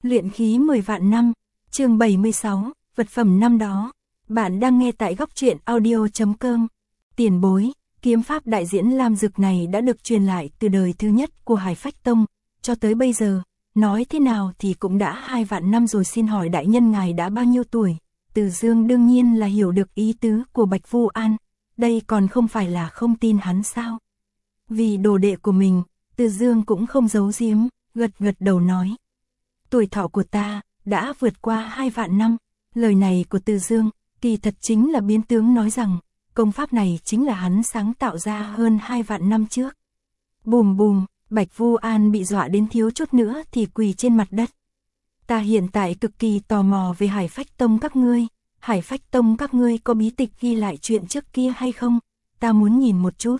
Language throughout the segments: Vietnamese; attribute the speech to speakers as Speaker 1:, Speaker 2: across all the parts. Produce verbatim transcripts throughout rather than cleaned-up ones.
Speaker 1: Luyện khí mười vạn năm, chương bảy mươi sáu, vật phẩm năm đó. Bạn đang nghe tại góc truyện audio chấm com. Tiền bối, kiếm pháp đại diễn Lam Dực này đã được truyền lại từ đời thứ nhất của Hải Phách Tông, cho tới bây giờ, nói thế nào thì cũng đã hai vạn năm rồi, xin hỏi đại nhân ngài đã bao nhiêu tuổi? Từ Dương đương nhiên là hiểu được ý tứ của Bạch Vu An, đây còn không phải là không tin hắn sao? Vì đồ đệ của mình, Từ Dương cũng không giấu giếm, gật gật đầu nói. Tuổi thọ của ta đã vượt qua hai vạn năm. Lời này của Từ Dương kỳ thật chính là biến tướng nói rằng công pháp này chính là hắn sáng tạo ra hơn hai vạn năm trước. Bùm bùm, Bạch Vu An bị dọa đến thiếu chút nữa thì quỳ trên mặt đất. Ta hiện tại cực kỳ tò mò về Hải Phách Tông các ngươi. Hải Phách Tông các ngươi có bí tịch ghi lại chuyện trước kia hay không? Ta muốn nhìn một chút.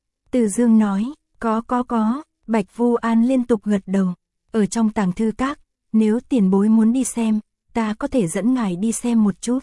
Speaker 1: Từ Dương nói, có có có. Bạch Vu An liên tục gật đầu. Ở trong tàng thư các, nếu tiền bối muốn đi xem, ta có thể dẫn ngài đi xem một chút.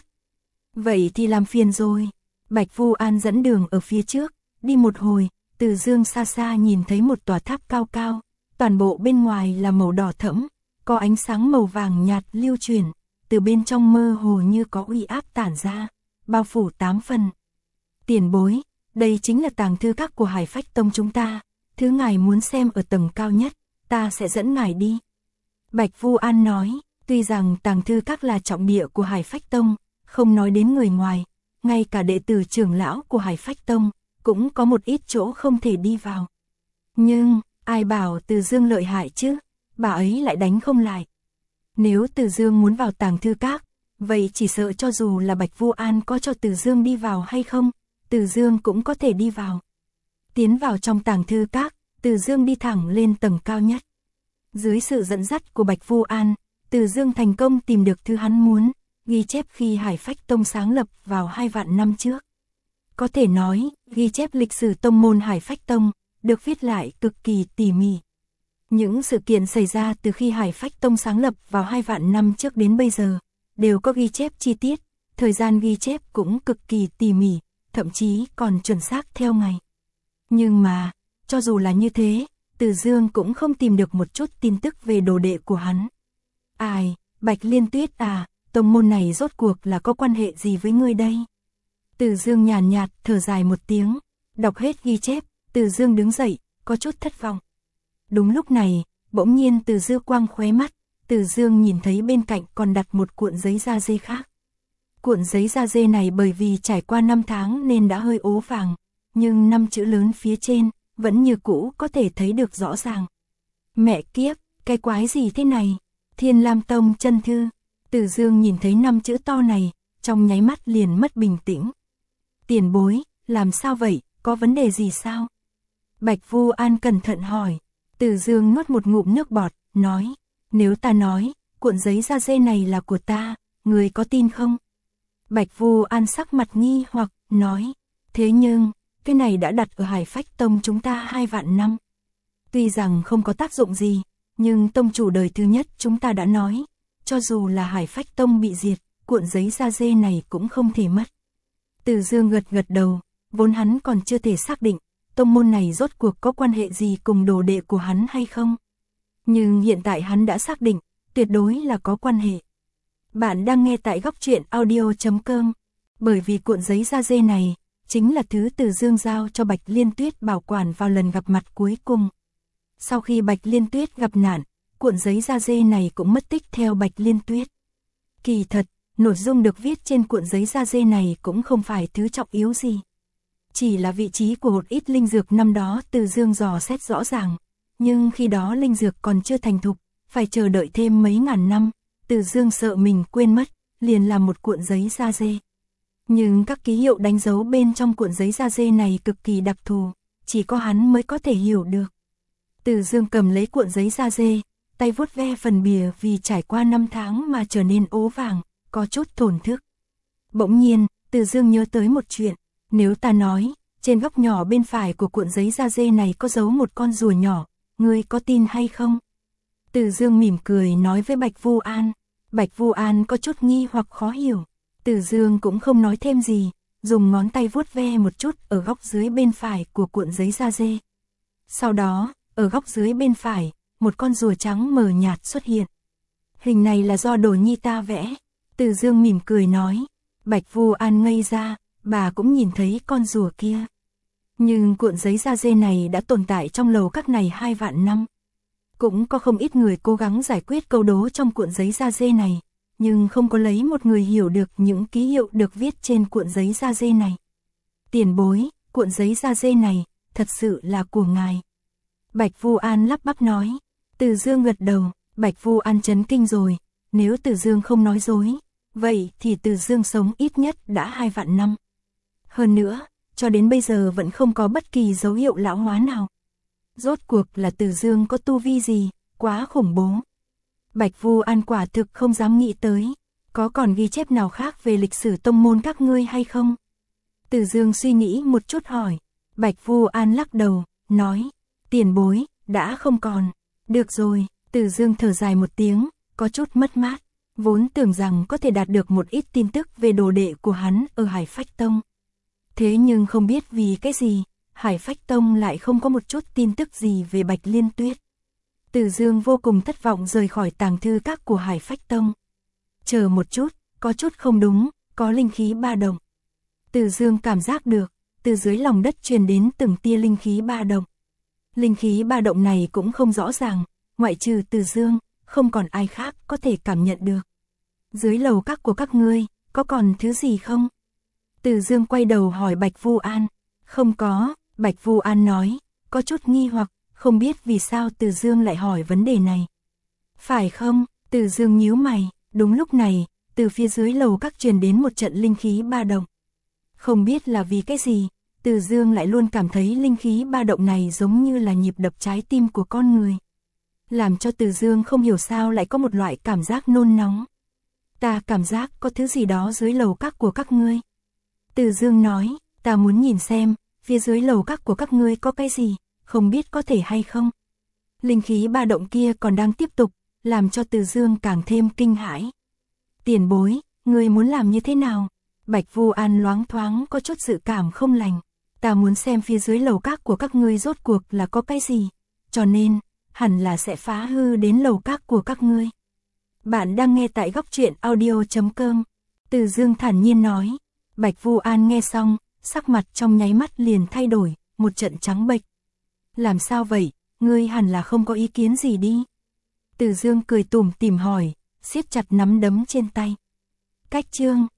Speaker 1: Vậy thì làm phiền rồi. Bạch Vu An dẫn đường ở phía trước, đi một hồi, Từ Dương xa xa nhìn thấy một tòa tháp cao cao, toàn bộ bên ngoài là màu đỏ thẫm, có ánh sáng màu vàng nhạt lưu chuyển, từ bên trong mơ hồ như có uy áp tản ra, bao phủ tám phần. Tiền bối, đây chính là tàng thư các của Hải Phách Tông chúng ta, thứ ngài muốn xem ở tầng cao nhất, ta sẽ dẫn ngài đi. Bạch Vu An nói, tuy rằng tàng thư các là trọng địa của Hải Phách Tông, không nói đến người ngoài, ngay cả đệ tử trưởng lão của Hải Phách Tông, cũng có một ít chỗ không thể đi vào. Nhưng, ai bảo Từ Dương lợi hại chứ, bà ấy lại đánh không lại. Nếu Từ Dương muốn vào tàng thư các, vậy chỉ sợ cho dù là Bạch Vu An có cho Từ Dương đi vào hay không, Từ Dương cũng có thể đi vào. Tiến vào trong tàng thư các, Từ Dương đi thẳng lên tầng cao nhất. Dưới sự dẫn dắt của Bạch Vu An, Từ Dương thành công tìm được thứ hắn muốn, ghi chép khi Hải Phách Tông sáng lập vào hai vạn năm trước. Có thể nói, ghi chép lịch sử tông môn Hải Phách Tông, được viết lại cực kỳ tỉ mỉ. Những sự kiện xảy ra từ khi Hải Phách Tông sáng lập vào hai vạn năm trước đến bây giờ, đều có ghi chép chi tiết, thời gian ghi chép cũng cực kỳ tỉ mỉ, thậm chí còn chuẩn xác theo ngày. Nhưng mà, cho dù là như thế, Từ Dương cũng không tìm được một chút tin tức về đồ đệ của hắn. Ai, Bạch Liên Tuyết à, tông môn này rốt cuộc là có quan hệ gì với ngươi đây? Từ Dương nhàn nhạt, thở dài một tiếng, đọc hết ghi chép, Từ Dương đứng dậy, có chút thất vọng. Đúng lúc này, bỗng nhiên Từ Dương quang khóe mắt, Từ Dương nhìn thấy bên cạnh còn đặt một cuộn giấy da dê khác. Cuộn giấy da dê này bởi vì trải qua năm tháng nên đã hơi ố vàng, nhưng năm chữ lớn phía trên vẫn như cũ có thể thấy được rõ ràng. Mẹ kiếp, cái quái gì thế này? Thiên Lam Tông chân thư. Từ Dương nhìn thấy năm chữ to này, trong nháy mắt liền mất bình tĩnh. Tiền bối, làm sao vậy, có vấn đề gì sao? Bạch Vu An cẩn thận hỏi. Từ Dương nuốt một ngụm nước bọt, nói, nếu ta nói, cuộn giấy da dê này là của ta, người có tin không? Bạch Vu An sắc mặt nghi hoặc, nói, thế nhưng, cái này đã đặt ở Hải Phách Tông chúng ta hai vạn năm. Tuy rằng không có tác dụng gì, nhưng tông chủ đời thứ nhất chúng ta đã nói, cho dù là Hải Phách Tông bị diệt, cuộn giấy da dê này cũng không thể mất. Từ Dương gật gật đầu, vốn hắn còn chưa thể xác định, tông môn này rốt cuộc có quan hệ gì cùng đồ đệ của hắn hay không. Nhưng hiện tại hắn đã xác định, tuyệt đối là có quan hệ. Bạn đang nghe tại góc truyện audio chấm com, bởi vì cuộn giấy da dê này, chính là thứ Từ Dương giao cho Bạch Liên Tuyết bảo quản vào lần gặp mặt cuối cùng. Sau khi Bạch Liên Tuyết gặp nạn, cuộn giấy da dê này cũng mất tích theo Bạch Liên Tuyết. Kỳ thật, nội dung được viết trên cuộn giấy da dê này cũng không phải thứ trọng yếu gì. Chỉ là vị trí của một ít linh dược năm đó Từ Dương dò xét rõ ràng, nhưng khi đó linh dược còn chưa thành thục, phải chờ đợi thêm mấy ngàn năm, Từ Dương sợ mình quên mất, liền làm một cuộn giấy da dê. Nhưng các ký hiệu đánh dấu bên trong cuộn giấy da dê này cực kỳ đặc thù, chỉ có hắn mới có thể hiểu được. Từ Dương cầm lấy cuộn giấy da dê, tay vuốt ve phần bìa vì trải qua năm tháng mà trở nên ố vàng, có chút thổn thức. Bỗng nhiên, Từ Dương nhớ tới một chuyện, nếu ta nói, trên góc nhỏ bên phải của cuộn giấy da dê này có dấu một con rùa nhỏ, ngươi có tin hay không? Từ Dương mỉm cười nói với Bạch Vu An. Bạch Vu An có chút nghi hoặc khó hiểu. Từ Dương cũng không nói thêm gì, dùng ngón tay vuốt ve một chút ở góc dưới bên phải của cuộn giấy da dê. Sau đó, ở góc dưới bên phải, một con rùa trắng mờ nhạt xuất hiện. Hình này là do Đồ Nhi ta vẽ. Từ Dương mỉm cười nói. Bạch Vu An ngây ra, bà cũng nhìn thấy con rùa kia. Nhưng cuộn giấy da dê này đã tồn tại trong lầu các này hai vạn năm. Cũng có không ít người cố gắng giải quyết câu đố trong cuộn giấy da dê này, nhưng không có lấy một người hiểu được những ký hiệu được viết trên cuộn giấy da dê này. Tiền bối, cuộn giấy da dê này, thật sự là của ngài. Bạch Vu An lắp bắp nói. Từ Dương gật đầu, Bạch Vu An chấn kinh rồi, nếu Từ Dương không nói dối, vậy thì Từ Dương sống ít nhất đã hai vạn năm. Hơn nữa, cho đến bây giờ vẫn không có bất kỳ dấu hiệu lão hóa nào. Rốt cuộc là Từ Dương có tu vi gì, quá khủng bố. Bạch Vu An quả thực không dám nghĩ tới, có còn ghi chép nào khác về lịch sử tông môn các ngươi hay không? Từ Dương suy nghĩ một chút hỏi. Bạch Vu An lắc đầu, nói, tiền bối, đã không còn. Được rồi, Từ Dương thở dài một tiếng, có chút mất mát, vốn tưởng rằng có thể đạt được một ít tin tức về đồ đệ của hắn ở Hải Phách Tông. Thế nhưng không biết vì cái gì, Hải Phách Tông lại không có một chút tin tức gì về Bạch Liên Tuyết. Từ Dương vô cùng thất vọng rời khỏi tàng thư các của Hải Phách Tông. Chờ một chút, có chút không đúng, có linh khí ba động. Từ Dương cảm giác được, từ dưới lòng đất truyền đến từng tia linh khí ba động. Linh khí ba động này cũng không rõ ràng, ngoại trừ Từ Dương, không còn ai khác có thể cảm nhận được. Dưới lầu các của các ngươi, có còn thứ gì không? Từ Dương quay đầu hỏi Bạch Vu An. Không có, Bạch Vu An nói, có chút nghi hoặc, không biết vì sao Từ Dương lại hỏi vấn đề này. Phải không? Từ Dương nhíu mày, đúng lúc này, từ phía dưới lầu các truyền đến một trận linh khí ba động. Không biết là vì cái gì, Từ Dương lại luôn cảm thấy linh khí ba động này giống như là nhịp đập trái tim của con người. Làm cho Từ Dương không hiểu sao lại có một loại cảm giác nôn nóng. Ta cảm giác có thứ gì đó dưới lầu các của các ngươi. Từ Dương nói, ta muốn nhìn xem, phía dưới lầu các của các ngươi có cái gì, không biết có thể hay không. Linh khí ba động kia còn đang tiếp tục, làm cho Từ Dương càng thêm kinh hãi. Tiền bối, ngươi muốn làm như thế nào? Bạch Vu An loáng thoáng có chút dự cảm không lành. Ta muốn xem phía dưới lầu các của các ngươi rốt cuộc là có cái gì, cho nên, hẳn là sẽ phá hư đến lầu các của các ngươi. Bạn đang nghe tại góc truyện audio chấm com. Từ Dương thản nhiên nói. Bạch Vu An nghe xong, sắc mặt trong nháy mắt liền thay đổi, một trận trắng bệch. Làm sao vậy, ngươi hẳn là không có ý kiến gì đi. Từ Dương cười tủm tỉm hỏi, siết chặt nắm đấm trên tay. Cách chương